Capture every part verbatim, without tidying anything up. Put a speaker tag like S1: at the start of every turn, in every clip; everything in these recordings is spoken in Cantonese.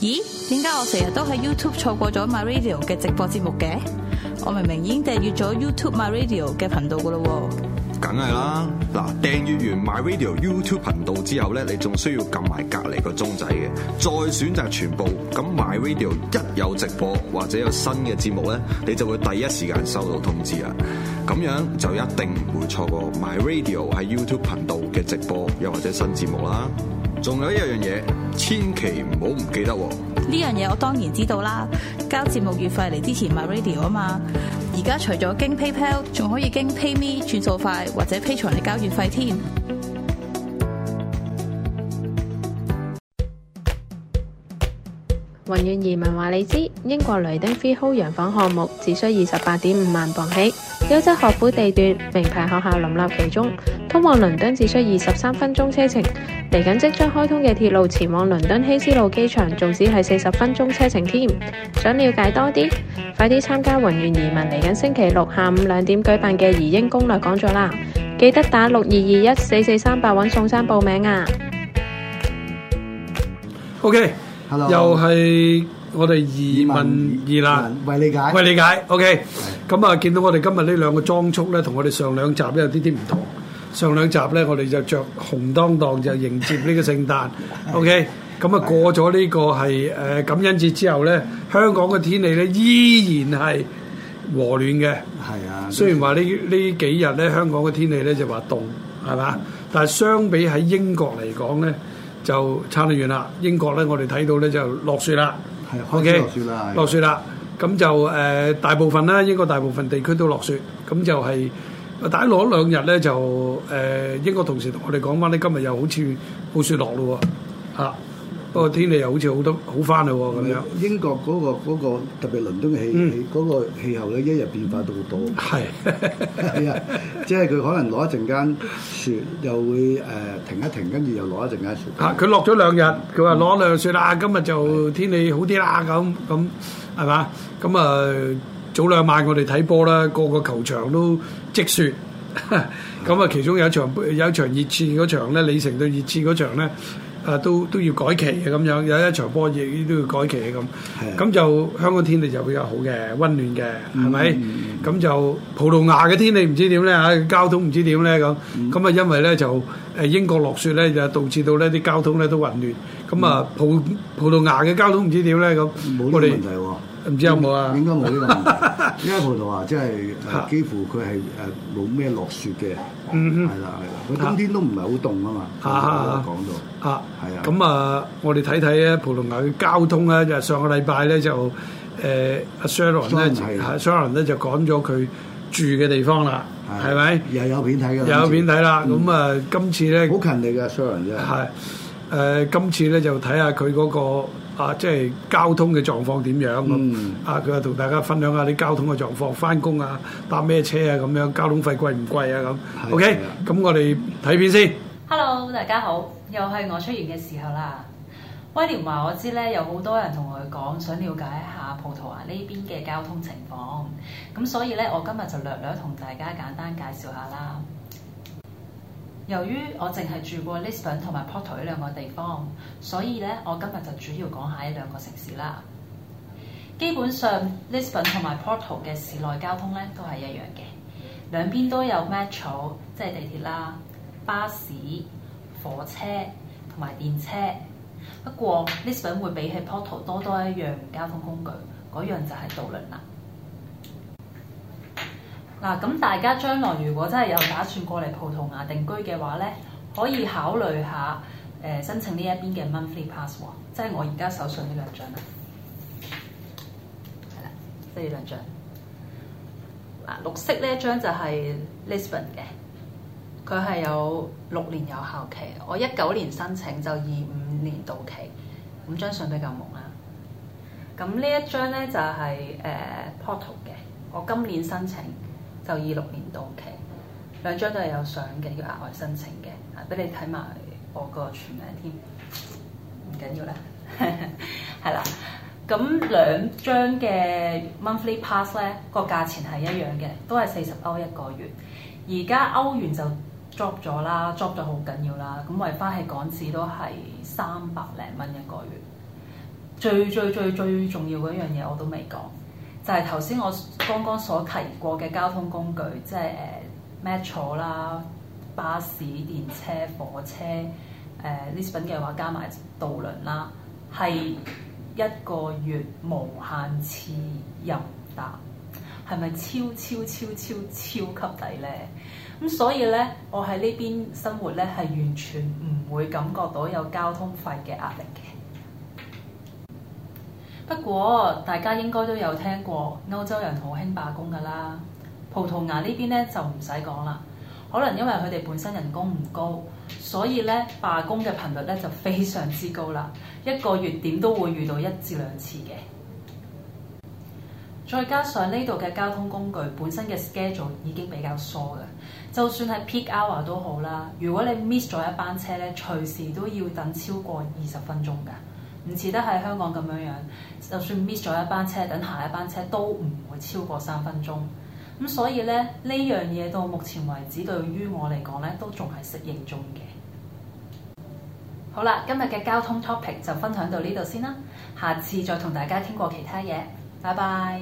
S1: 咦？點解我成日都喺 YouTube 錯過咗 My Radio 嘅直播節目嘅？我明明已經訂閱咗 YouTube My Radio 嘅頻道噶咯喎。
S2: 梗係啦，嗱，訂閱完 My Radio YouTube 頻道之後咧，你仲需要撳埋隔離個鐘仔嘅，再選擇全部。咁 My Radio 一有直播或者有新嘅節目咧，你就會第一時間收到通知啦。咁樣就一定唔會錯過 My Radio 喺 YouTube 頻道嘅直播又或者新節目啦。仲有一樣嘢，千祈唔好唔記得喎。
S1: 呢樣嘢我當然知道啦，交節目月費嚟支持 My Radio 啊嘛。而家除咗經 PayPal， 仲可以經 PayMe 轉數快或者 Patreon嚟交月費添。
S3: 宏遠移民話你知，英國雷丁 Freehold 洋房項目只需二十八點五萬鎊起，優質學府地段，名牌學校林立其中，通往倫敦只需二十三分鐘車程。嚟緊即將開通嘅鐵路前往倫敦希斯路機場，仲只係四十分鐘車程添。想了解多啲，快啲參加宏遠移民嚟緊星期六下午兩點舉辦嘅移英攻略講座啦！記得打六二二一四四三八揾宋生報名啊
S4: ！OK。
S5: Hello.
S4: 又係我哋移民疑難
S5: 為理解，
S4: 為理解 OK。咁啊，見到我哋今日呢兩個裝束咧，同我哋上兩集咧有啲啲唔同。上兩集咧，我哋就着紅當當就迎接呢個聖誕。OK。咁啊，過咗呢個係誒感恩節之後咧，香港嘅天氣咧依然係和暖嘅。係啊，雖然話呢呢幾日咧香港嘅天氣咧就話凍係嘛，但係相比喺英國嚟講咧，就差得遠啦！英國咧，我哋睇到咧就落雪啦，係 OK 落雪啦，落雪啦。咁就誒、呃、大部分啦，英國大部分地區都落雪。咁就係大家攞兩日咧，就誒、呃、英國同時同我哋講翻咧，今日又好似冇雪落咯喎，嚇！不過天氣又好似好多好翻嘞喎，咁樣。
S5: 英國嗰、嗰個嗰個特別倫敦嘅氣氣嗰個氣候咧，一日變化到好多。係係啊，即係佢可能攞一陣間雪，又會誒、呃、停一停，跟住又攞一陣間雪。
S4: 嚇！佢落咗兩日，佢話攞兩日雪啦，今日就天氣好啲啦，咁咁係嘛？咁啊早兩晚我哋睇波啦，個個球場都積雪。咁啊，其中有一場有一場熱刺嗰場咧，李成對熱刺嗰場咧。啊，都都要改期嘅咁樣，有一場波亦都要改期嘅咁。咁就香港天氣就比較好嘅，溫暖嘅，係咪？咁、嗯、就葡萄牙嘅天氣唔知點咧嚇，交通唔知點咧咁。咁、嗯、啊，因為咧就誒英國落雪咧，就導致到咧啲交通咧都混亂。咁啊，葡葡萄牙嘅交通唔知點咧咁。
S5: 冇呢個問題喎。唔
S4: 知有冇啊？
S5: 應該冇呢個問題，因為葡萄牙即係誒幾乎佢係誒冇咩落雪嘅，係啦係啦，佢冬天都唔係好凍啊嘛。講到啊，係啊。咁啊，我哋睇睇咧葡萄牙嘅交通咧，就上個禮拜咧就誒阿 Sharon 咧，Sharon 咧就講咗佢住嘅地方啦，係咪？ 又有片睇㗎，
S4: 又有片睇啦。咁啊，今次咧
S5: 好勤力㗎 Sharon 真係。係
S4: 誒，今次咧就睇下佢嗰個。啊，即係交通嘅狀況點樣咁？嗯、啊，佢話同大家分享下啲交通嘅狀況，翻工啊，搭咩車啊咁樣，交通費貴唔貴啊咁？OK，咁我哋睇片先。
S6: Hello， 大家好，又係我出現嘅時候啦。威廉話我知咧，有好多人同佢講，想了解一下葡萄牙呢邊嘅交通情況。咁所以咧，我今日就略略同大家簡單介紹下啦。由於我淨係住過 Lisbon 同埋 Porto 呢兩個地方，所以咧我今日就主要講下呢兩個城市啦。基本上 Lisbon 同埋 Porto 嘅市內交通咧都係一樣嘅，兩邊都有 metro 即係地鐵啦、巴士、火車同埋電車。不過 Lisbon 會比起 Porto 多多一樣交通工具，嗰樣就係渡輪啦。嗱，咁大家將來如果真係有打算過嚟葡萄牙定居嘅話咧，可以考慮下誒、呃、申請呢一邊嘅 monthly pass 喎，即係我而家手上呢兩張啦，係啦，即係呢兩張。嗱，綠色呢一張就係 Lisbon 嘅，佢係有六年有效期，我一九年申請就二五年到期，咁張相比較朦啦。咁呢一張咧就係、是、誒、呃、Porto 嘅，我今年申請。就二六年到期，兩張都係有相嘅，要額外申請嘅，啊，俾你睇埋我個全名添，唔緊要啦，係啦，咁兩張嘅 monthly pass 咧個價錢係一樣嘅，都係四十歐一個月，而家歐元就 drop 咗啦 ，drop 咗好緊要啦，咁維翻係港紙都係三百零蚊一個月， 最最最最重要嗰一樣嘢我都未講，就係頭先我剛剛所提過嘅交通工具，即係誒 metro 啦、巴士、電車、火車，誒 Lisbon 嘅話加埋渡輪啦，係一個月無限次任搭，係咪超超超超超級抵咧？咁所以咧，我喺呢邊生活咧係完全唔會感覺到有交通費嘅壓力嘅。不過大家應該都有聽過歐洲人好興罷工㗎啦，葡萄牙呢邊咧就唔使講啦。可能因為佢哋本身人工唔高，所以咧罷工嘅頻率咧就非常之高啦，一個月點都會遇到一至兩次嘅。再加上呢度嘅交通工具本身嘅 schedule 已經比較疏嘅，就算係 peak hour 都好啦，如果你 miss 咗一班車咧，隨時都要等超過二十分鐘㗎。唔似得喺香港咁樣樣，就算 miss 咗一班車，等下一班車都唔會超過三分鐘。咁所以咧，呢樣嘢到目前為止對於我嚟講咧，都仲係適應中嘅。好啦，今日嘅交通 topic 就分享到呢度先啦，下次再同大家傾過其他嘢。拜拜。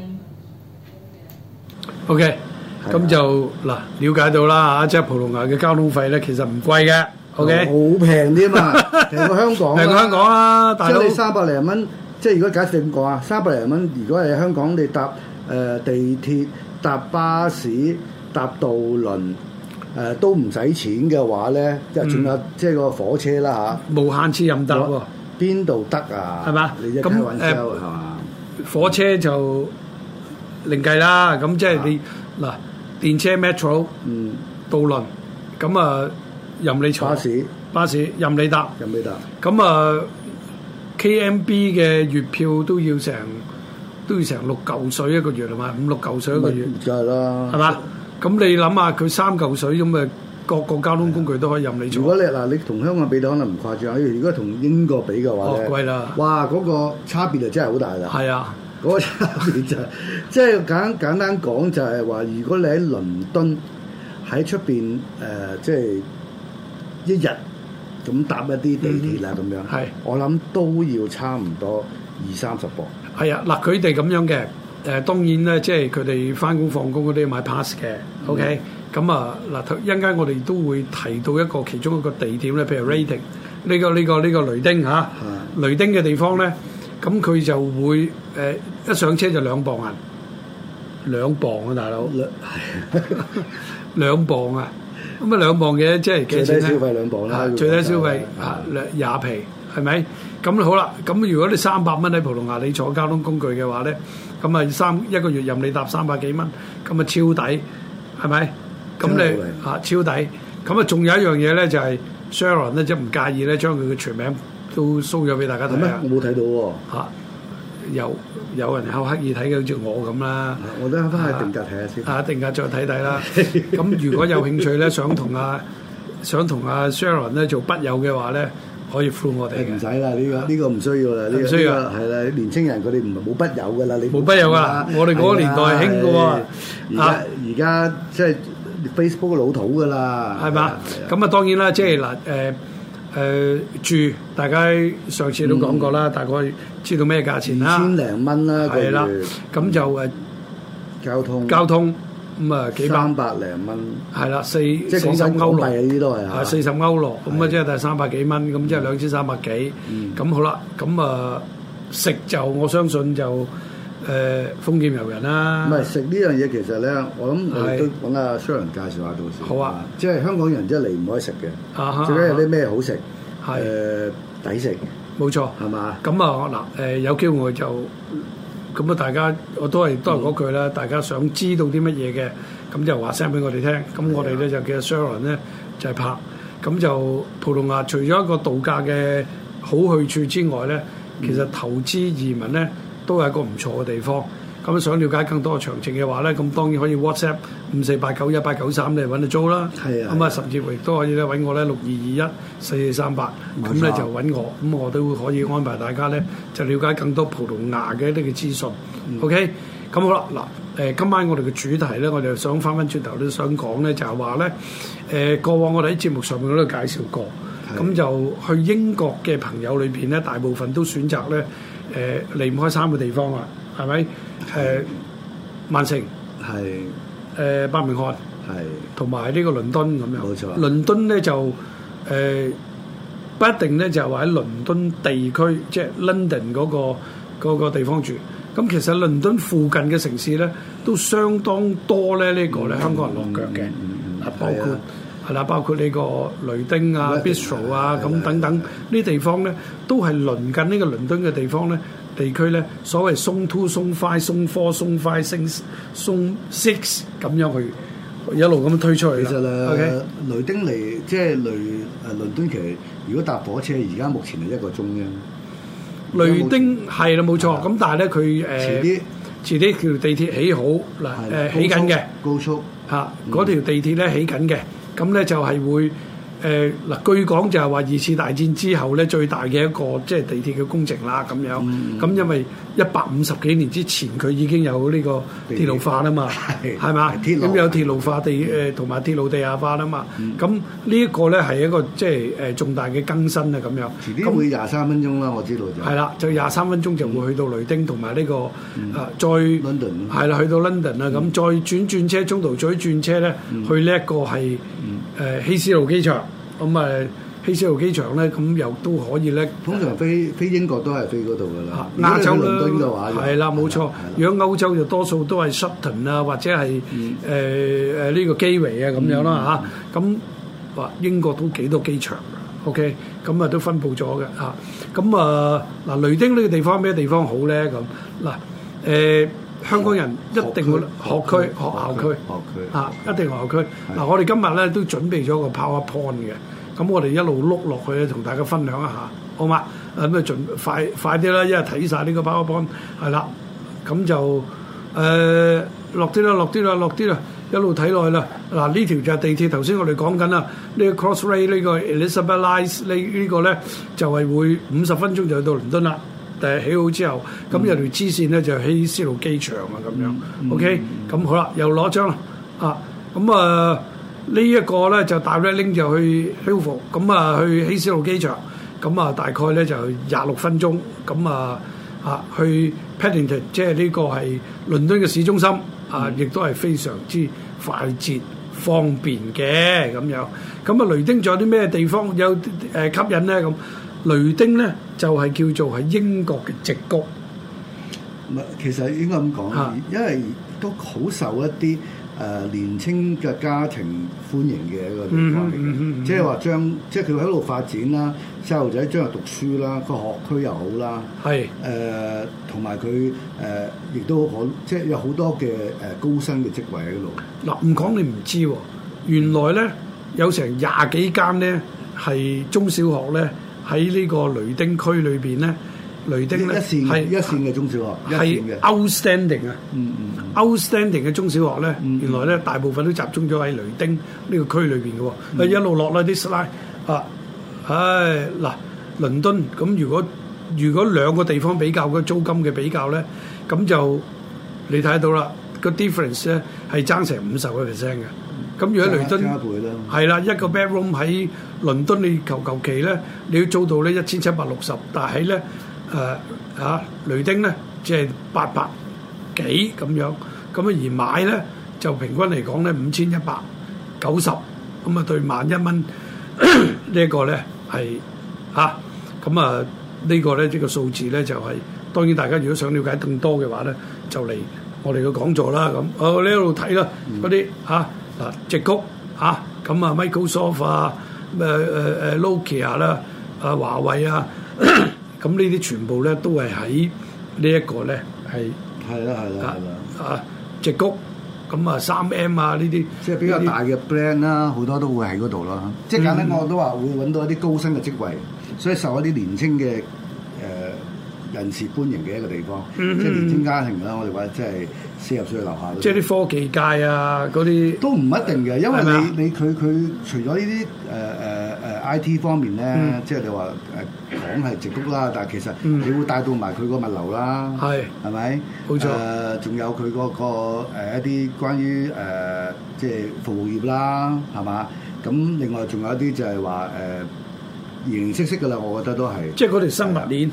S4: OK，咁就嗱了解到啦嚇，即係葡萄牙嘅交通費咧，其實唔貴嘅。OK，
S5: 好平啲嘛，平過香港。
S4: 平過香港啊，大佬。
S5: 即係你三百零蚊，即係如果假設點講啊，三百零蚊，如果係香港你搭誒、呃、地鐵、搭巴士、搭渡輪，誒、呃、都唔使錢嘅話咧，即係仲有即係個火車啦嚇，
S4: 無限次任搭喎，
S5: 邊度得啊？
S4: 係嘛？
S5: 你一開玩笑係嘛？
S4: 火車就另計啦，咁即係你嗱、啊、電車 metro， 嗯，渡輪，咁啊任你坐，巴士巴士任你搭，
S5: 任你搭，
S4: 咁啊 K M B 嘅月票都要成都要成六嚿水一個月係嘛，五六嚿水一個月，
S5: 就係啦，
S4: 係嘛？咁你諗下佢三嚿水咁啊，各個交通工具都可以任你坐。
S5: 如果你嗱你同香港比到可能唔誇張，如果同英國比嘅話咧，
S4: 哦貴啦！
S5: 哇嗰、那個差別就真係好大啦。
S4: 係啊，
S5: 嗰個差別就係、即係簡簡單講就係話，如果你喺倫敦喺出邊誒，即係一日咁搭一啲地鐵啊咁樣，係、嗯、我諗都要差唔多二三十磅。係啊，嗱佢哋咁樣嘅誒、呃，當然咧，即係佢哋翻工放工嗰啲要買 pass 嘅、嗯、，OK。咁啊嗱，一陣間我哋都會提到一個其中一個地點咧，譬如 Reading 呢個呢個呢個雷丁嚇，雷丁嘅地方咧，咁佢就會誒一上車就兩磅銀，兩磅啊大佬，兩磅啊，咁啊兩磅嘅即係幾錢咧？最低消費兩磅啦，最低消費啊兩廿皮係咪？咁好啦，咁如果你三百蚊喺葡萄牙你坐交通工具嘅話咧，咁啊三一個月任你搭三百幾蚊，咁啊超抵係咪？咁你嚇超抵，咁啊仲有一樣嘢咧，就係 Sharon 咧，即係唔介意咧，將佢嘅全名都 show 咗俾大家睇啊！我冇睇到喎嚇，有有人好刻意睇嘅，好似我咁啦。我都翻去定格睇下先。啊，定格再睇睇啦。咁如果有興趣咧，想同阿想同阿 Sharon 咧做筆友嘅話咧，可以 through 我哋。唔使啦，呢個呢個唔需要啦，呢個唔需要係啦。年青人佢哋唔係冇筆友噶啦，你冇筆友噶啦。我哋嗰個年代興嘅喎。而家而家即係。Facebook 老土噶啦，係嘛？咁啊當然啦，即係嗱誒誒住，大家上次都講過啦，大概知道咩價錢啦？千零蚊啦，係啦。咁就誒交通交通咁啊幾百三百零蚊，係啦，四四十歐羅呢啲都係啊，四十歐羅咁啊，即係第三百幾蚊，咁即係兩千三百幾。咁好啦，咁啊食就我相信就。誒豐儉由人啦，唔係食呢樣嘢其實咧，我諗我哋都揾阿 Sharon 介紹下到時。好啊，即係香港人真係離唔開食嘅，最緊有啲咩好食，誒抵食，冇錯，係嘛？咁啊嗱誒有機會我就咁啊，大家我都係都係嗰句啦，大家想知道啲乜嘢嘅，咁就話聲俾我哋聽，咁我哋咧就叫 Sharon 咧就係拍，咁就葡萄牙除咗一個度假嘅好去處之外咧，其實投資移民咧。都係一個唔錯嘅地方，咁想了解更多嘅詳情嘅話咧，咁當然可以 WhatsApp 五四八九一八九三嚟揾到租啦。係啊，咁啊甚至乎亦都可以咧揾我咧六二二一四四三八，咁咧就揾我，咁我都可以安排大家咧就了解更多葡萄牙嘅一啲嘅資訊。嗯、OK，咁好啦，嗱誒，今晚我哋嘅主題咧，我哋想翻翻轉頭都想講咧，就係話咧誒，過往我哋喺節目上面都介紹過，咁就去英國嘅朋友裏邊咧，大部分都選擇咧。誒、
S4: 誒離唔開三個地方啊，係咪？誒曼城
S5: 係
S4: 誒伯明翰
S5: 係
S4: 同埋呢個倫敦咁樣。
S5: 冇錯。
S4: 倫敦咧就誒、呃、不一定咧就係話喺倫敦地區，即係 London 嗰個嗰個地方住。咁其實倫敦附近嘅城市咧都相當多咧呢個咧香港人落腳嘅，啊包括係啦，包括呢個雷丁啊、Bistro 啊咁等等呢啲地方咧，都係鄰近呢個倫敦嘅地方咧地區咧，所謂 Zone Two、Zone Five、Zone Four、Zone Five、Zone Six 咁樣去一路咁推出去啦。
S5: 其實咧
S4: ，OK，
S5: 雷丁嚟即係雷誒倫敦，其實如果搭火車，而家目前係一個鐘啫。
S4: 雷丁係啦，冇錯。咁但係咧，佢誒
S5: 遲啲
S4: 遲啲條地鐵起好嗱，誒起緊嘅
S5: 高速
S4: 嚇，嗰條地鐵咧起緊嘅，咁咧就係會誒嗱，據講就係話二次大戰之後咧最大嘅一個即係地鐵嘅工程啦咁樣。咁因為一百五十幾年之前佢已經有呢個鐵路化啦嘛，係嘛？咁有鐵路化地誒同埋鐵路地下化啦嘛。咁呢一個咧係一個即係誒重大嘅更新啊咁樣。
S5: 遲啲會廿三分鐘啦，我知道就
S4: 係啦，就廿三分鐘就會去到雷丁同埋呢個啊再
S5: London
S4: 係啦，去到 London 啦，咁再轉轉車中途再轉車咧去呢一個係誒希斯路機場。咁誒希斯路機場咧，咁又都可以咧。
S5: 通常飛飛英國都係飛嗰度噶啦。
S4: 亞洲
S5: 倫敦嘅話，
S4: 係啦，冇錯。如果歐洲就多數都係 Sutton 啊，或者係誒誒呢個基維啊咁樣啦嚇。咁話英國都幾多機場㗎 ？OK，咁啊都分佈咗嘅嚇。咁啊嗱，雷丁呢個地方咩地方好咧？咁嗱誒。香港人一定會學區、學校區、
S5: 學區
S4: 啊，一定學校區。嗱，我哋今日咧都準備咗個 PowerPoint 嘅，咁我哋一路碌落去咧，同大家分享一下，好嘛？咁啊，盡快快啲啦，因為睇晒呢個 PowerPoint 係啦，咁就誒落啲啦，落啲啦，落啲啦，一路睇落去啦。嗱，呢條就係地鐵，頭先我哋講緊啦，呢個 Crossrail 呢個 Elizabeth Line 呢呢個咧就係會五十分鐘就去到倫敦啦。誒起好之後，咁有條支線咧就希斯路機場啊咁樣、嗯、，OK，咁、嗯、好啦，又攞張啦，啊，咁啊呢一個咧就大 red link 就去 Heathrow，咁啊去希斯路機場，咁啊大概咧就廿六分鐘，咁啊啊去 Paddington， 即係呢個係倫敦嘅市中心，啊，亦都係非常之快捷方便嘅咁樣。咁啊雷丁仲有啲咩地方有誒吸引咧咁？雷丁咧就係、是、叫做係英國嘅矽谷，
S5: 唔係其實應該咁講，啊、因為都好受一啲誒、呃、年青嘅家庭歡迎嘅一個地方嚟嘅，即係話將即係佢喺度發展啦，細路仔將來讀書啦，個學區又好啦，係誒同埋佢誒亦都可即係有好多嘅誒高薪嘅職位喺度。嗱唔講你唔知喎，原來咧有成廿幾間咧係中小學咧。喺呢個雷丁區裏邊咧，雷丁咧係一線嘅中小學，
S4: 係 outstanding 啊，嗯嗯，outstanding 嘅中小學咧，嗯、原來咧大部分都集中咗喺雷丁呢個區裏邊嘅喎，嗯、一路落啦啲 slide 啊，唉嗱，倫敦咁如果如果兩個地方比較個租金嘅比較咧，咁就你睇到啦，個 difference 咧係爭成五十個 percent 嘅。咁如果雷敦係啦，一個 bedroom 喺倫敦你求求其咧，你要租到咧一千七百六十，但係咧誒嚇雷丁咧即係八百幾咁樣，咁啊而買咧就平均嚟講咧五千一百九十，咁啊對萬一蚊呢一個咧係嚇，咁啊呢個咧呢個數字咧就係當然大家如果想了解更多嘅話咧，就嚟我哋嘅講座啦咁，我呢一路睇啦嗰啲嚇。嗱，矽谷嚇，咁啊 Microsoft 啊，誒誒誒 Nokia 啦，啊華為啊，咁呢啲全部咧都係喺呢一個咧係
S5: 係啦係啦係啦
S4: 啊矽谷，咁啊三 M 啊呢啲，
S5: 即係比較大嘅 brand 啦，好多都會喺嗰度啦。即係簡單我都話會揾到一啲高薪嘅職位，所以受一啲年青嘅誒人士歡迎嘅一個地方，嗯、即係年青家庭啦。我哋話即係四十歲樓下，
S4: 即係啲科技界啊嗰啲都
S5: 唔一定嘅，因為你你佢佢除咗呢啲誒誒誒 I T 方面咧，嗯、即係你話誒講係矽谷啦，但係其實你會帶到埋佢個物流啦，係係咪？冇錯。誒，仲有佢嗰個誒一啲關於誒即係服務業啦，係嘛？咁另外仲有一啲就係話誒形形色色㗎啦，我覺得都係。
S4: 即係嗰條生物鏈。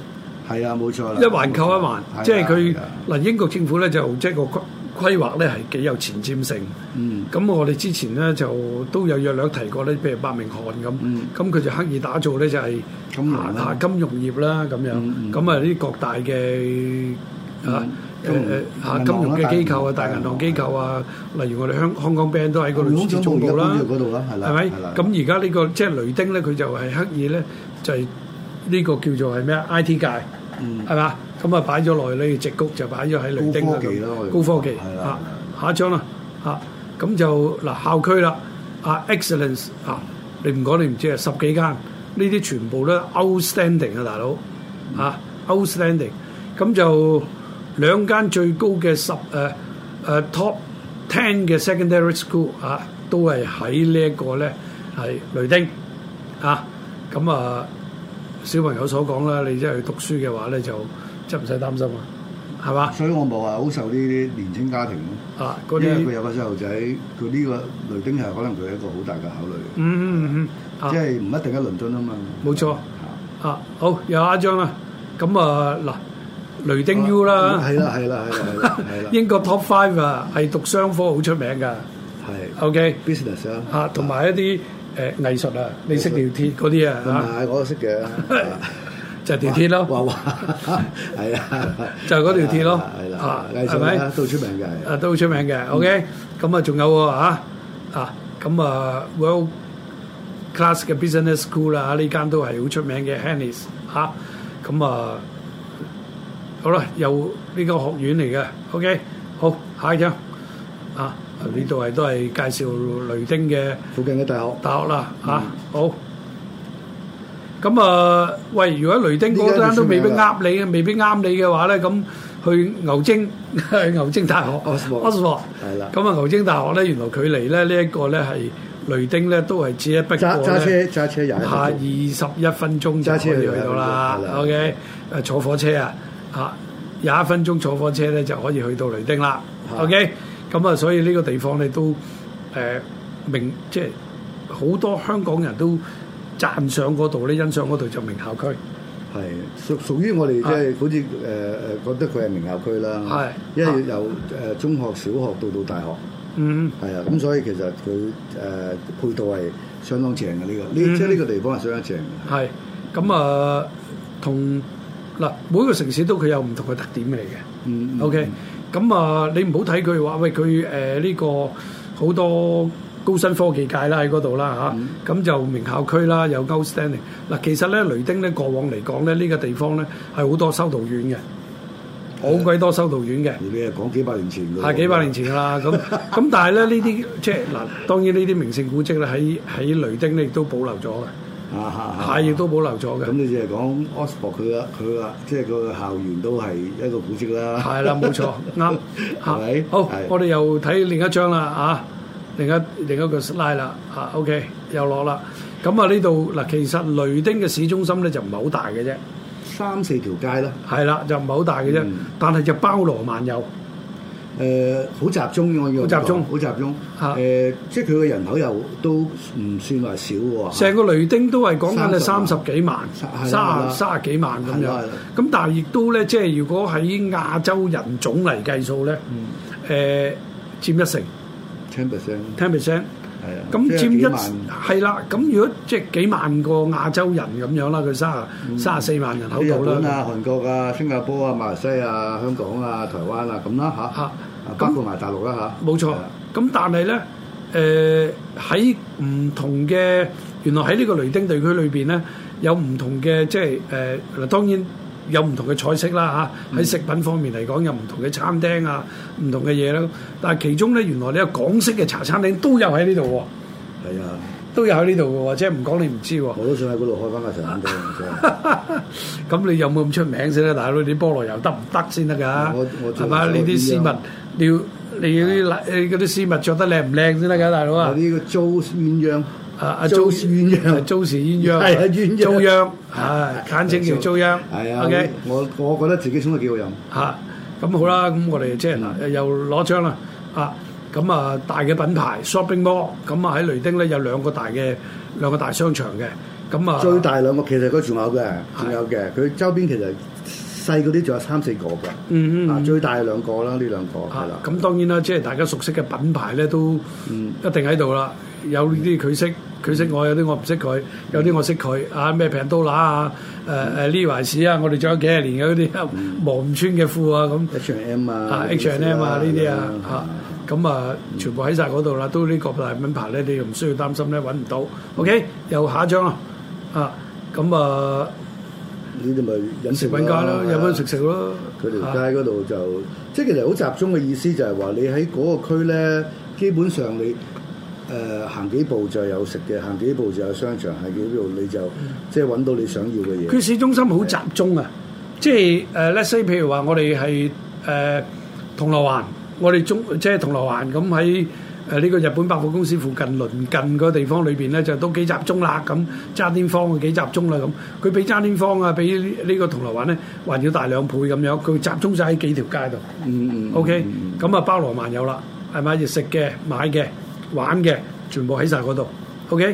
S5: 係啊，冇錯啦，
S4: 一環扣一環，即係佢嗱英國政府咧就即係個規劃咧係幾有前瞻性。嗯，咁我哋之前咧就都有約略提過咧，譬如伯明翰咁，咁佢、嗯、就刻意打造咧就係
S5: 金融
S4: 啊金融業啦咁樣，咁啊呢啲各大嘅啊。誒誒嚇金融嘅機構啊，大銀行機構啊，例如我哋香香港 band 都喺嗰度設總部啦，係咪？咁而家呢個即係雷丁咧，佢就係刻意咧，就係呢個叫做係咩啊 I T 界，係嘛？咁啊擺咗落去呢矽谷就擺咗喺雷丁嗰度，高科技啊！下一張啦嚇，咁就嗱校區啦，啊 Excellence 啊，你唔講你唔知啊，十幾間呢啲全部都 outstanding 啊，大佬啊 outstanding， 咁就。兩間最高嘅十誒誒 top ten 嘅 secondary school 啊，都係喺呢一個咧係雷丁啊，咁啊小朋友所講啦，你即係去讀書嘅話咧，就即係唔使擔心啊，係嘛？
S5: 所以我冇話好受呢啲年青家庭咯。啊，嗰啲因為佢有個細路仔，佢呢個雷丁係可能佢係一個好大嘅考慮。嗯嗯嗯，啊、即係唔一定喺倫敦啊嘛。
S4: 冇錯。啊，好，又下一張啦。咁啊嗱。雷丁 U 啦，
S5: 係啦係啦係啦係啦，
S4: 英國 Top Five 啊，係讀商科好出名㗎。
S5: 係
S4: OK
S5: business 啊，
S4: 嚇同埋一啲誒藝術啊，你識條鐵嗰啲啊
S5: 嚇？我都識嘅，
S4: 就係條鐵咯。
S5: 畫畫係啊，
S4: 就係嗰條鐵咯。
S5: 係啦，藝術咪都出名嘅，
S4: 啊都好出名嘅。OK，咁啊仲有喎嚇啊咁啊 World Class 嘅 Business School 啦，呢間都係好出名嘅 Hennis 嚇咁啊。好啦，又呢個學院嚟嘅 ，OK， 好，下一張啊，呢度係都係介紹雷丁嘅
S5: 附近嘅大學，
S4: 大學啦，嚇、啊，好。咁啊，喂，如果雷丁嗰間都未必啱你嘅，未必啱你嘅話咧，咁去牛津，去牛津大學 Oxford， 係啦。咁啊，牛津大學咧，原來距離咧呢一個咧係雷丁咧都係只一不過
S5: 揸揸車揸車廿
S4: 下二十一分鐘就可以去到啦。OK，誒坐火車啊！嚇，廿一分鐘坐火車咧就可以去到雷丁啦。的 OK，咁啊，所以呢個地方咧都誒、呃、名，即係好多香港人都讚賞嗰度咧，欣賞嗰度就名校區。
S5: 係屬屬於我哋即係好似誒誒覺得佢係名校區啦。係的，因為由誒中學、小學到到大學。嗯，係啊，咁所以其實佢誒、呃、配套係相當正嘅呢、這個，呢、嗯、即係呢個地方係相當正嘅。係，咁啊同。嗱，每個城市都佢有唔同嘅特點嚟嘅。嗯 OK，咁啊，你唔好睇佢話喂，佢誒呢個好多高新科技界啦喺嗰度啦嚇，咁、嗯、就名校區啦，有 outstanding。嗱，其實咧雷丁咧過往嚟講咧呢、這個地方咧係好多修道院嘅，好鬼、嗯、多修道院嘅。 你係講幾百年前㗎？
S4: 係幾百年前㗎啦。咁咁但係咧呢啲即係嗱，當然呢啲名勝古蹟咧喺喺雷丁咧亦都保留咗嘅。啊係，亦都保留咗嘅。咁
S5: 你只係講 Oxford 佢嘅佢嘅，即係個校園都係一個古蹟啦。係啦，冇錯，啱。係咪？好，我哋又睇另一張啦，啊，另一另一個 slide 啦，啊 ，OK，又落啦。咁啊呢度嗱，其實雷丁嘅市中心咧就唔係好大嘅啫，三四條街啦。係
S4: 啦，就唔係好大嘅啫，但係就包羅萬有。
S5: 誒好集中，我要
S4: 好集中，
S5: 好集中。誒，即係佢嘅人口又都唔算話少喎。
S4: 成個雷丁都係講緊係三十幾萬，三三十幾萬咁樣。咁但係亦都咧，即係如果喺亞洲人種嚟計數咧，誒佔一成
S5: ten percent
S4: ten percent。
S5: 係啊。
S4: 咁佔一係啦。咁如果即係幾萬個亞洲人咁樣啦，佢三十三十四萬人口度啦。
S5: 日本啊、韓國啊、新加坡啊、馬來西亞、香港啊、台灣啊咁啦嚇。嚇。包括埋大陸啦嚇，
S4: 冇錯。咁但係咧，誒喺唔同嘅，原來喺呢個雷丁地區裏邊咧，有唔同嘅即係誒嗱，當然有唔同嘅菜式啦嚇。喺食品方面嚟講，有唔同嘅餐廳啊，唔同嘅嘢啦。但係其中咧，原來呢個港式嘅茶餐廳都有喺呢度喎。
S5: 係啊，
S4: 都有喺呢度嘅喎，即係唔講你唔知喎。
S5: 我都想喺嗰度開翻個茶餐廳。
S4: 咁你有冇咁出名先咧？大佬，你啲菠蘿油得唔得先得㗎？
S5: 我我
S4: 係嘛？你啲絲襪。你要你啲嗱誒嗰啲絲襪着得靚唔靚先得㗎，大佬啊！
S5: 我呢個租鴛鴦
S4: 啊啊租鴛鴦，租時鴛鴦
S5: 係啊鴛鴦，
S4: 租央係簡稱叫租央。係啊 ，OK，
S5: 我我覺得自己沖得幾好飲
S4: 嚇。咁好啦，咁我哋即係嗱又攞張啦啊！咁啊大嘅品牌 shopping mall，咁啊喺雷丁咧有兩個大嘅兩個大商場嘅。咁啊
S5: 最大兩個其實佢仲有嘅，仲有嘅，佢周邊其實細嗰啲仲有三四個㗎。
S4: 嗯嗯。
S5: 啊，最大係兩個啦，呢兩個係啦。
S4: 咁當然啦，即係大家熟悉嘅品牌咧，都一定喺度啦。有呢啲佢識，佢識我；有啲我唔識佢，有啲我識佢。啊，咩平刀拿啊，誒誒呢懷士啊，我哋仲有幾十年嘅嗰啲磨唔穿嘅褲啊咁。
S5: H and M 啊
S4: ，H and M 啊呢啲啊嚇，咁啊全部喺晒嗰度啦，都呢個大品牌咧，你又唔需要擔心咧揾唔到。OK，又下一張啦，啊咁啊
S5: 呢啲咪飲食
S4: 品家啦，有乜食食咯。
S5: 佢條街嗰度就即係其實好集中嘅意思，就係話你喺嗰個區咧，基本上你。誒、呃、行幾步就有食嘅，行幾步就有商場，行幾步你就、嗯、即係揾到你想要嘅嘢。
S4: 佢市中心好集中啊！即係誒，let's say 譬如話我哋係誒銅鑼灣，我哋中即係銅鑼灣咁喺誒呢個日本百貨公司附近鄰近個地方裏邊咧，就都幾集中啦。咁渣甸坊幾集中啦咁，佢比渣甸坊啊，比呢個銅鑼灣咧還要大兩倍咁樣，佢集中晒喺幾條街度。嗯嗯。OK，咁啊、嗯、包羅萬有啦，係咪？要食嘅、買嘅。玩嘅全部喺晒嗰度 ，OK。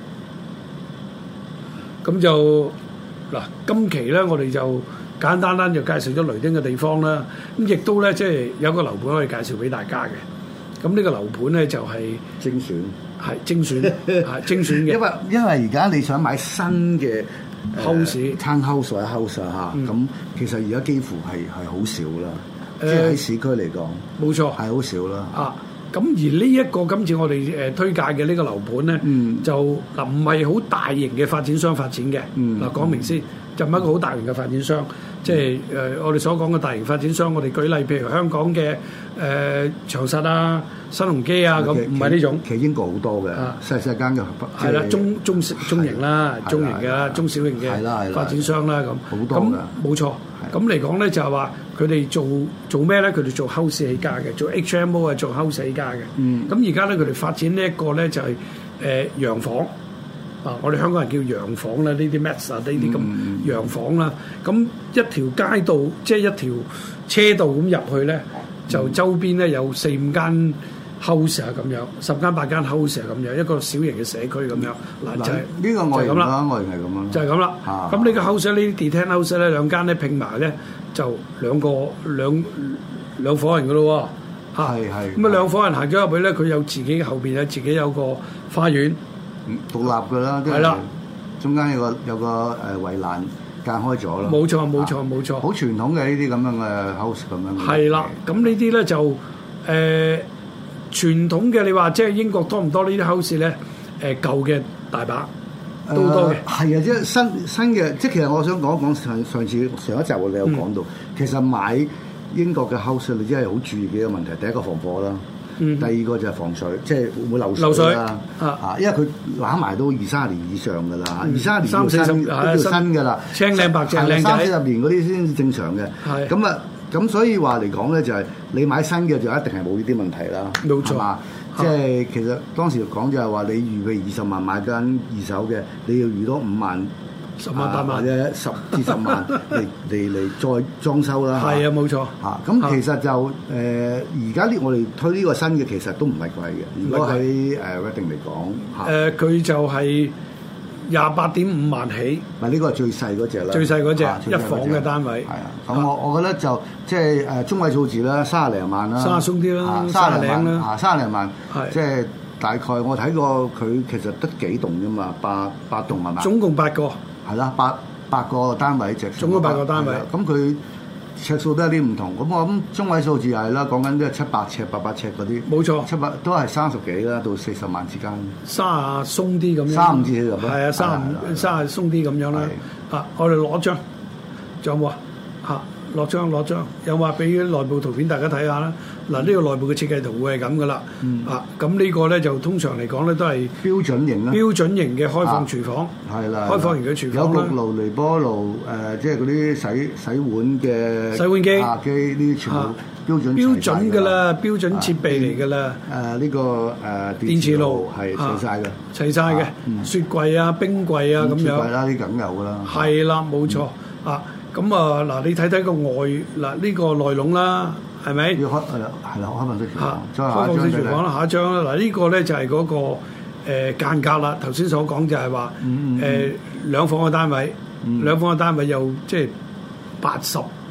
S4: 咁就嗱，今期咧我哋就簡單單就介紹咗雷丁嘅地方啦。咁亦都咧即係有個樓盤可以介紹俾大家嘅。咁呢個樓盤咧就係、是、
S5: 精選，
S4: 係精選，係精選嘅。
S5: 因為因為而家你想買新嘅
S4: house、
S5: 餐 house 或者 house 啊嚇，咁、嗯、其實而家幾乎係係好少啦。即係喺市區嚟講，冇錯，係好少啦。
S4: 啊！咁而呢一個今次我哋誒推介嘅呢個樓盤咧，嗯、就嗱唔係好大型嘅發展商發展嘅。嗱、嗯、講明先，就唔係一個好大型嘅發展商，即係誒我哋所講嘅大型發展商。我哋舉例，譬如香港嘅誒、呃、長實啊、新鴻基啊咁，唔係呢種。
S5: 其實英國好多嘅，細細間嘅
S4: 係啦，中中中型啦，中型嘅啦，中小型嘅發展商啦咁。
S5: 好多㗎，
S4: 冇錯。咁嚟講咧就係話佢哋做做咩咧？佢哋做 house 起家嘅，做 H M O 係做 house 起家嘅。嗯。咁而家咧佢哋發展呢一個咧就係誒洋房啊！我哋香港人叫洋房啦，呢啲 Max 啊，呢啲咁洋房啦。咁一條街道即係一條車道咁入去咧，就周邊咧有四五間 house 啊咁樣，十間八間 house 啊咁樣，一個小型嘅社區咁樣。嗱就係
S5: 呢個外形啦，外形係咁樣。
S4: 就係咁啦。咁呢個 house 呢啲 detached house 咧兩間咧拼埋咧就兩個兩兩夥人嘅咯喎。係係。咁啊兩夥人行咗入去咧，佢有自己後邊有自己有個花園，
S5: 獨立嘅啦。係啦。中間有個有個誒圍欄間開咗咯。
S4: 冇錯冇錯冇錯。
S5: 好傳統嘅呢啲咁樣嘅 house 咁樣。
S4: 係啦。咁呢啲咧就誒。傳統嘅你話即係英國多唔多呢啲 house 咧？誒舊嘅大把都多嘅。
S5: 係啊，即係新新嘅，即係其實我想講一講上上次上一集我哋有講到，嗯、其實買英國嘅 house 你真係好注意幾個問題。第一個防火啦，嗯、第二個就係防水，即係會唔會漏水啦？漏水啊！因為佢攬埋都二三十年以上㗎啦，二三十年叫新都叫新㗎啦，
S4: 青靚白淨靚仔，
S5: 三四十年嗰啲先正常嘅。係咁啊！咁所以話嚟講咧，就係你買新嘅就一定係冇呢啲問題啦，
S4: 冇錯
S5: 嘛？即係其實當時講就係話，你預備二十萬買間二手嘅，你要預多五萬、
S4: 十萬八萬
S5: 或者十至十萬嚟嚟嚟再裝修啦。
S4: 係啊，冇錯。
S5: 嚇咁其實就誒而家呢，我哋推呢個新嘅其實都唔係貴嘅。如果喺誒 Reading 嚟講，
S4: 誒佢就係廿八點五萬起，
S5: 嗱呢個係最細嗰隻啦，
S4: 最細嗰隻一房嘅單位。
S5: 係啊，咁我我覺得就即係誒中位數字啦，三廿零萬啦，
S4: 三十鬆啲啦，
S5: 三廿零
S4: 啦，
S5: 啊三廿零萬，即係大概我睇過佢其實得幾棟啫嘛，八八棟係嘛？
S4: 總共八個，
S5: 係啦，八八個單位隻，
S4: 總共八個單位。咁
S5: 佢尺數都有啲唔同，咁我諗中位數字係啦，講緊都係七百尺、八百尺嗰啲。
S4: 冇錯，
S5: 七百都係三十幾啦，到四十萬之間。
S4: 三十鬆啲咁樣。
S5: 三五至四十。
S4: 係啊，三十三十鬆啲咁樣啦。啊，我哋攞張，仲有冇啊？嚇！落張落張，有話俾內部圖片大家睇下啦。嗱，呢個內部嘅設計圖會係咁噶啦。嗯、啊，咁呢個咧就通常嚟講咧都係
S5: 標準型啦。
S4: 標準型嘅開放廚房。係啦、啊。開放型嘅廚房
S5: 有焗爐、微波爐，誒、呃，即係嗰啲洗洗碗嘅
S4: 洗碗機、
S5: 啊機呢啲全部標準。
S4: 標準㗎啦，標準設備嚟㗎啦。
S5: 誒、啊，呢、這個誒、呃、
S4: 電磁爐
S5: 係齊晒嘅，
S4: 齊晒嘅。雪櫃啊、冰櫃啊咁樣。雪櫃
S5: 啦，啲梗有㗎啦。
S4: 係啦，冇錯啊。咁啊，嗱，你睇睇個外嗱呢個內籠啦，係咪？要開係啦，係啦，開放式廚房。再下一張嚟。開放式廚房啦，下一張啦。嗱，呢個咧就係嗰個誒間隔啦。頭先所講就係話誒兩房嘅單位，兩房嘅單位有即係八十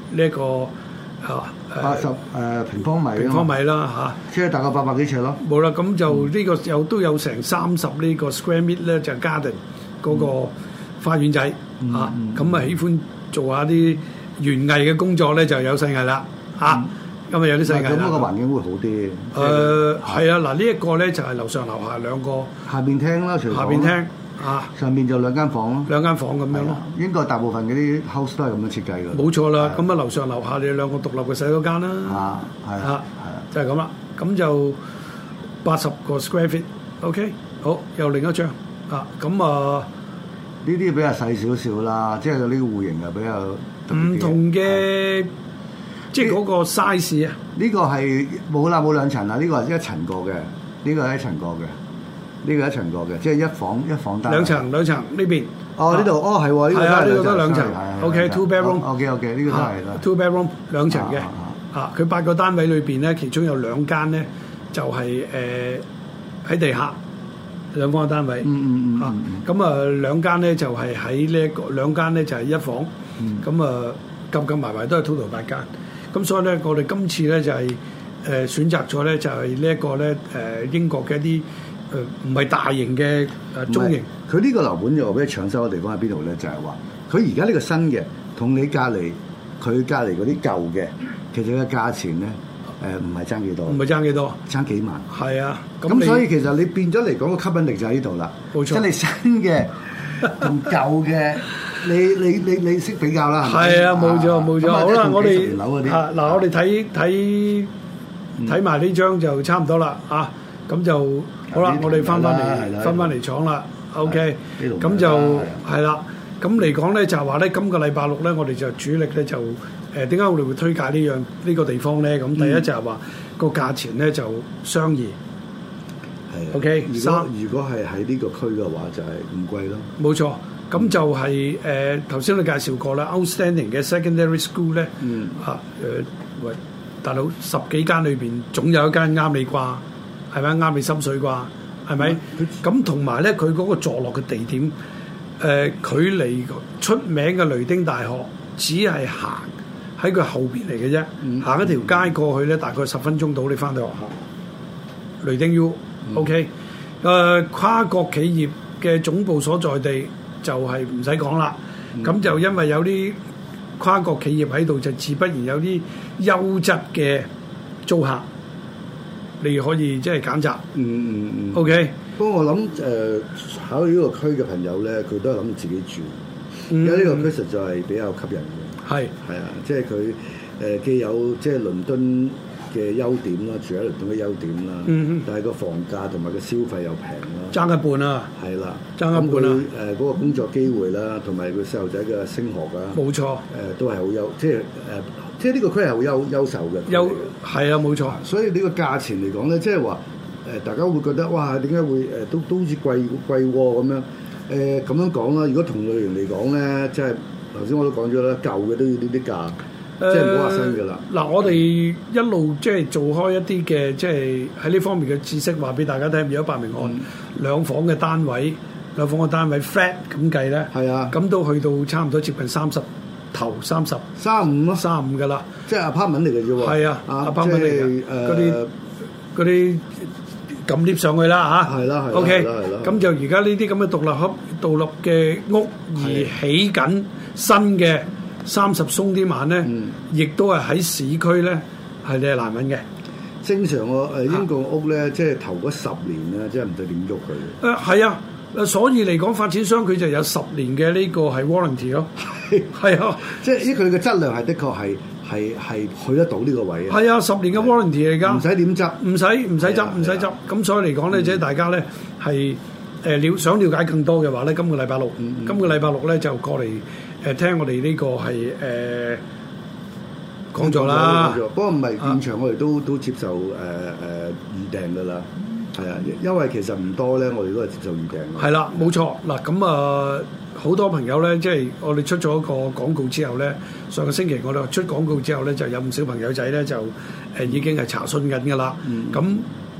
S4: 呢一個嚇
S5: 八十誒平方米
S4: 平方米啦嚇，
S5: 即係大概八百幾尺咯。
S4: 冇啦，咁就呢個有都有成三十呢個 square meter 咧，就 garden 嗰個花園仔嚇，咁啊喜歡做下啲園藝嘅工作咧，就有細藝啦嚇。咁啊有啲細藝啦。
S5: 咁個環境會好啲。
S4: 誒係啊，嗱呢一個咧就係樓上樓下兩個。
S5: 下邊廳啦，除
S4: 下邊廳啊，
S5: 上面就兩間房咯。
S4: 兩間房咁樣咯。
S5: 應該大部分嗰啲 house 都係咁樣設計㗎。
S4: 冇錯啦，咁啊樓上樓下你兩個獨立嘅洗手間啦。
S5: 啊，係啊，係啊，
S4: 就係咁啦。咁就八十個 square feet。OK， 好，又另一張啊。咁啊，
S5: 呢啲比較細少少啦，即係呢個戶型又比較
S4: 唔同嘅，即係嗰個 size 啊。
S5: 呢個係冇啦，冇兩層啦，呢個係一層過嘅，呢個係一層過嘅。呢個一層過嘅，即係一房一房單。
S4: 兩層兩層呢邊。
S5: 哦，呢度哦係喎，呢個
S4: 係啊，呢個都兩層。OK，two bedroom。
S5: OK OK，呢個都係啦。
S4: two bedroom 兩層嘅。啊，佢八個單位裏邊咧，其中有兩間咧就係誒喺地下兩房嘅單位。
S5: 嗯嗯嗯。
S4: 啊，咁啊兩間咧就係喺呢一個兩間咧就係一房。嗯。咁啊夾夾埋埋都係 total 八間。咁所以咧，我哋今次咧就係誒選擇咗咧就係呢一個咧誒英國嘅一啲。誒唔係大型嘅誒中型，
S5: 佢呢個樓盤又俾你搶收嘅地方喺邊度咧？就係話佢而家呢個新嘅同你隔離佢隔離嗰啲舊嘅，其實個價錢咧誒唔係爭幾多，
S4: 唔係爭幾多，
S5: 爭幾萬。
S4: 係啊，
S5: 咁所以其實你變咗嚟講個吸引力就喺呢度啦。
S4: 冇錯，
S5: 即係你新嘅同舊嘅，你你你你識比較啦。
S4: 係啊，冇錯冇錯。好啦，我哋
S5: 啊
S4: 嗱，我哋睇睇睇埋呢張就差唔多啦啊，咁就。好啦，我哋翻翻嚟，翻翻嚟廠啦。OK，咁就係啦。咁嚟講咧，就係話咧，今個禮拜六咧，我哋就主力咧就誒點解我哋會推介呢樣呢個地方咧？咁第一就係話個價錢咧就相宜。係。OK，
S5: 如果如果係喺呢個區嘅話，就係唔貴咯。
S4: 冇錯，咁就係誒頭先你介紹過啦 ，outstanding 嘅 secondary school 咧，
S5: 嗯
S4: 啊誒喂，大佬十幾間裏邊總有一間啱你啩？係咪啱你心水啩？係咪？咁同埋咧，佢嗰個坐落嘅地點，誒、呃，距離出名嘅雷丁大學只係行喺佢後邊嚟嘅啫，嗯、行一條街過去咧，大概十分鐘到你翻到學校。雷丁 U，OK，、嗯 okay? 誒、呃，跨國企業嘅總部所在地就係唔使講啦。咁、嗯、就因為有啲跨國企業喺度，就自不然有啲優質嘅租客。你可以即係揀擇，
S5: 嗯嗯嗯
S4: ，OK。
S5: 不過我諗誒、呃，考慮呢個區嘅朋友咧，佢都係諗自己住，嗯、因為呢個區實在係比較吸引嘅。係係啊，即係佢誒既有即係倫敦嘅優點啦，住喺倫敦嘅優點啦，嗯嗯，但係個房價同埋個消費又平啦，
S4: 爭一半啊，
S5: 係啦，
S4: 爭一半啊。
S5: 誒嗰個工作機會啦，同埋佢細路仔嘅升學啊，
S4: 冇錯，誒、
S5: 呃、都係好優，即係誒。呃即係呢個區係好優優秀嘅，
S4: 優係啊，冇錯。
S5: 所以呢個價錢嚟講咧，即係話誒，大家會覺得哇，點解會誒都都好似貴貴喎咁樣？誒咁樣講啦，如果同類型嚟講咧，即係頭先我都講咗啦，舊嘅都要呢啲價，即係唔好話新嘅啦。嗱、
S4: 呃，我哋一路即係做開一啲嘅，即係喺呢方面嘅知識，話俾大家聽。如果白明案、嗯、兩房嘅單位，兩房嘅單位 flat 咁計咧，係啊，咁都去到差唔多接近三十。頭三十
S5: 三五咯，
S4: 三五噶啦，
S5: 即係 apartment 嚟嘅啫喎。係
S4: 啊，apartment 嚟嘅，嗰啲嗰啲撳 lift 上去啦嚇。係啦，係啦。OK，咁就而家呢啲咁嘅獨立合獨立嘅屋而起緊新嘅三十鬆啲萬咧，亦都係喺市區咧係你係難揾嘅。
S5: 正常個誒英國屋咧，即係頭嗰十年咧，即係唔使點喐佢。
S4: 誒係啊。所以嚟講，發展商佢就有十年嘅呢個係 warranty 咯，係啊，
S5: 即係呢佢嘅質量係的確係係係去得到呢個位嘅。
S4: 係啊，十年嘅 warranty 嚟㗎，
S5: 唔使點執，
S4: 唔使唔使執，唔使執。咁所以嚟講咧，即係大家咧係誒了想了解更多嘅話咧，今個禮拜六，今個禮拜六咧就過嚟誒聽我哋呢個係誒講座啦。
S5: 不過唔係現場，我哋都都接受誒誒預訂㗎啦。係啊，因為其實唔多咧，我哋都係接受預訂嘅。
S4: 係啦，冇錯嗱，咁啊好多朋友咧，即係我哋出咗個廣告之後咧，上個星期我哋出廣告之後咧，就有唔少朋友仔咧就誒已經係查詢緊㗎啦。咁、嗯、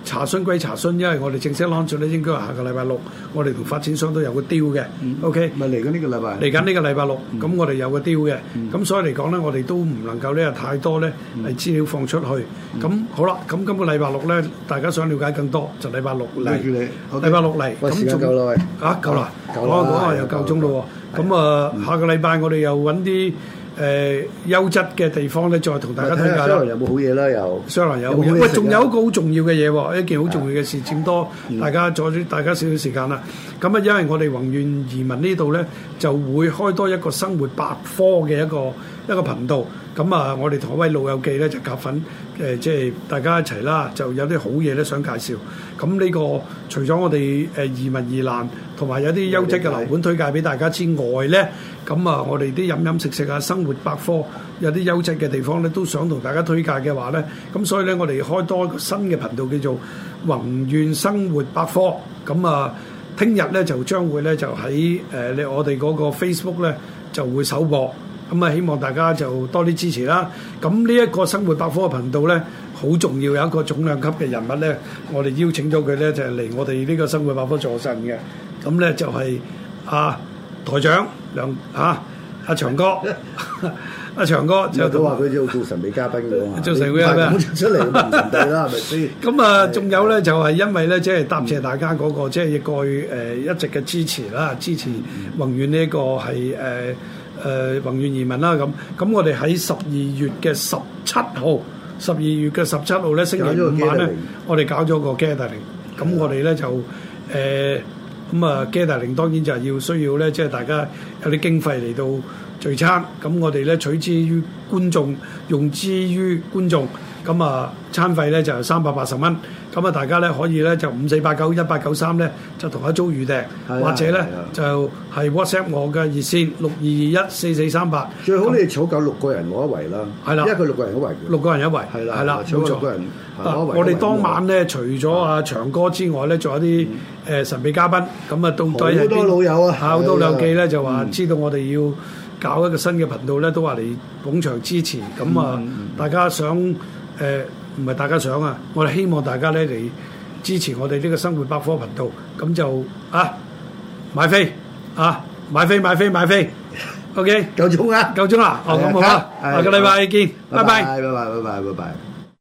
S4: 查詢歸查詢，因為我哋正式 launch 咧，應該係下個禮拜六，我哋同發展商都有個 deal 嘅。
S5: 嗯、
S4: OK，
S5: 咪嚟緊呢個禮拜，
S4: 嚟緊呢個禮拜六，咁、嗯、我哋有個 deal 嘅。咁、嗯、所以嚟講咧，我哋都唔能夠咧太多咧係資料放出去。咁、嗯、好啦，咁今個禮拜六咧，大家想了解更多，就禮拜六嚟。
S5: 住你，
S4: 禮拜六嚟。
S5: 咁時間夠啦喂。
S4: 啊，夠啦，講下講下又夠鐘咯喎。咁啊，下個禮拜我哋又揾啲誒優質嘅地方咧，再同大家推介啦。
S5: 商量有冇好嘢啦？又
S4: 商量有好嘢。喂，仲有一個好重要嘅嘢喎，一件好重要嘅事，佔多大家阻住大家少少時間啦。咁啊，因為我哋宏願移民呢度咧，就會開多一個生活百科嘅一個一個頻道。咁啊，我哋同一位老友記咧就夾份誒，即係大家一齊啦，就有啲好嘢咧想介紹。咁呢個除咗我哋誒移民疑難，同埋有啲優質嘅樓盤推介俾大家之外咧，咁啊，我哋啲飲飲食食啊、生活百科有啲優質嘅地方咧，都想同大家推介嘅話咧，咁所以咧，我哋開多一個新嘅頻道叫做宏願生活百科。咁啊，聽日咧就將會咧就喺誒你我哋嗰個 Facebook 咧就會首播。咁啊，希望大家就多啲支持啦。咁呢一個生活百科嘅頻道咧，好重要，有一個重量級嘅人物咧，我哋邀請咗佢咧，就係嚟我哋呢個生活百科助陣嘅。咁咧就係阿台長梁啊，阿長哥，阿長哥就
S5: 都話佢做做神秘嘉賓嘅嘛，
S4: 做神秘嘉賓
S5: 出嚟咁神秘啦，係咪先？
S4: 咁啊，仲有咧就係因為咧，即係答謝大家嗰個即係過去誒一直嘅支持啦，支持宏願呢一個係誒。誒宏願移民啦，咁咁我哋喺十二月嘅十七號，十二月嘅十七號咧，星期五晚咧，我哋搞咗個 gathering，咁我哋咧就誒咁啊 gathering 當然就係要需要咧，即係大家有啲經費嚟到聚餐，咁我哋咧取之於觀眾，用之於觀眾，咁啊餐費咧就係三百八十蚊。咁啊，大家咧可以咧就五四八九一八九三咧就同一租預訂，或者咧就係 WhatsApp 我嘅熱線六二二一四四三八。
S5: 最好你哋儲夠六個人攞一圍啦，
S4: 係啦，
S5: 因為佢六個人一圍。
S4: 六個人一圍，係啦，係啦，冇錯。六個人，我哋當晚咧除咗阿長哥之外咧，仲有啲誒神秘嘉賓。咁啊，到底係邊？好多老友啊，好多老友記咧就話知道我哋要搞一個新嘅頻道咧，都話嚟捧場支持。咁啊，大家想誒？唔係大家想啊！我哋希望大家咧嚟支持我哋呢個生活百科頻道，咁就啊買飛啊買飛買飛買飛 ，OK
S5: 夠鐘啊
S4: 夠鐘啦！哦咁好啦，下個禮拜見，拜拜
S5: 拜拜拜拜拜拜。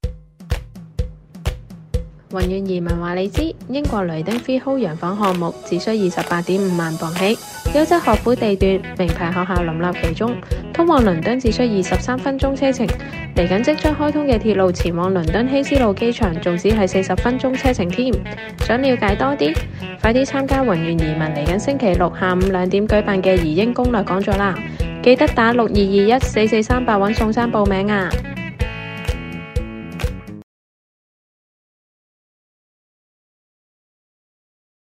S3: 宏願移民話你知，英國雷丁 freehold 洋房項目只需二十八點五萬磅起，優質學府地段，名牌學校林立其中，通往倫敦只需二十三分鐘車程。嚟緊即將開通嘅鐵路前往倫敦希斯路機場，仲只係四十分鐘車程添。想了解多啲，快啲參加宏願移民嚟緊星期六下午兩點舉辦嘅移英攻略講座啦！記得打六二二一四四三八揾宋生報名啊！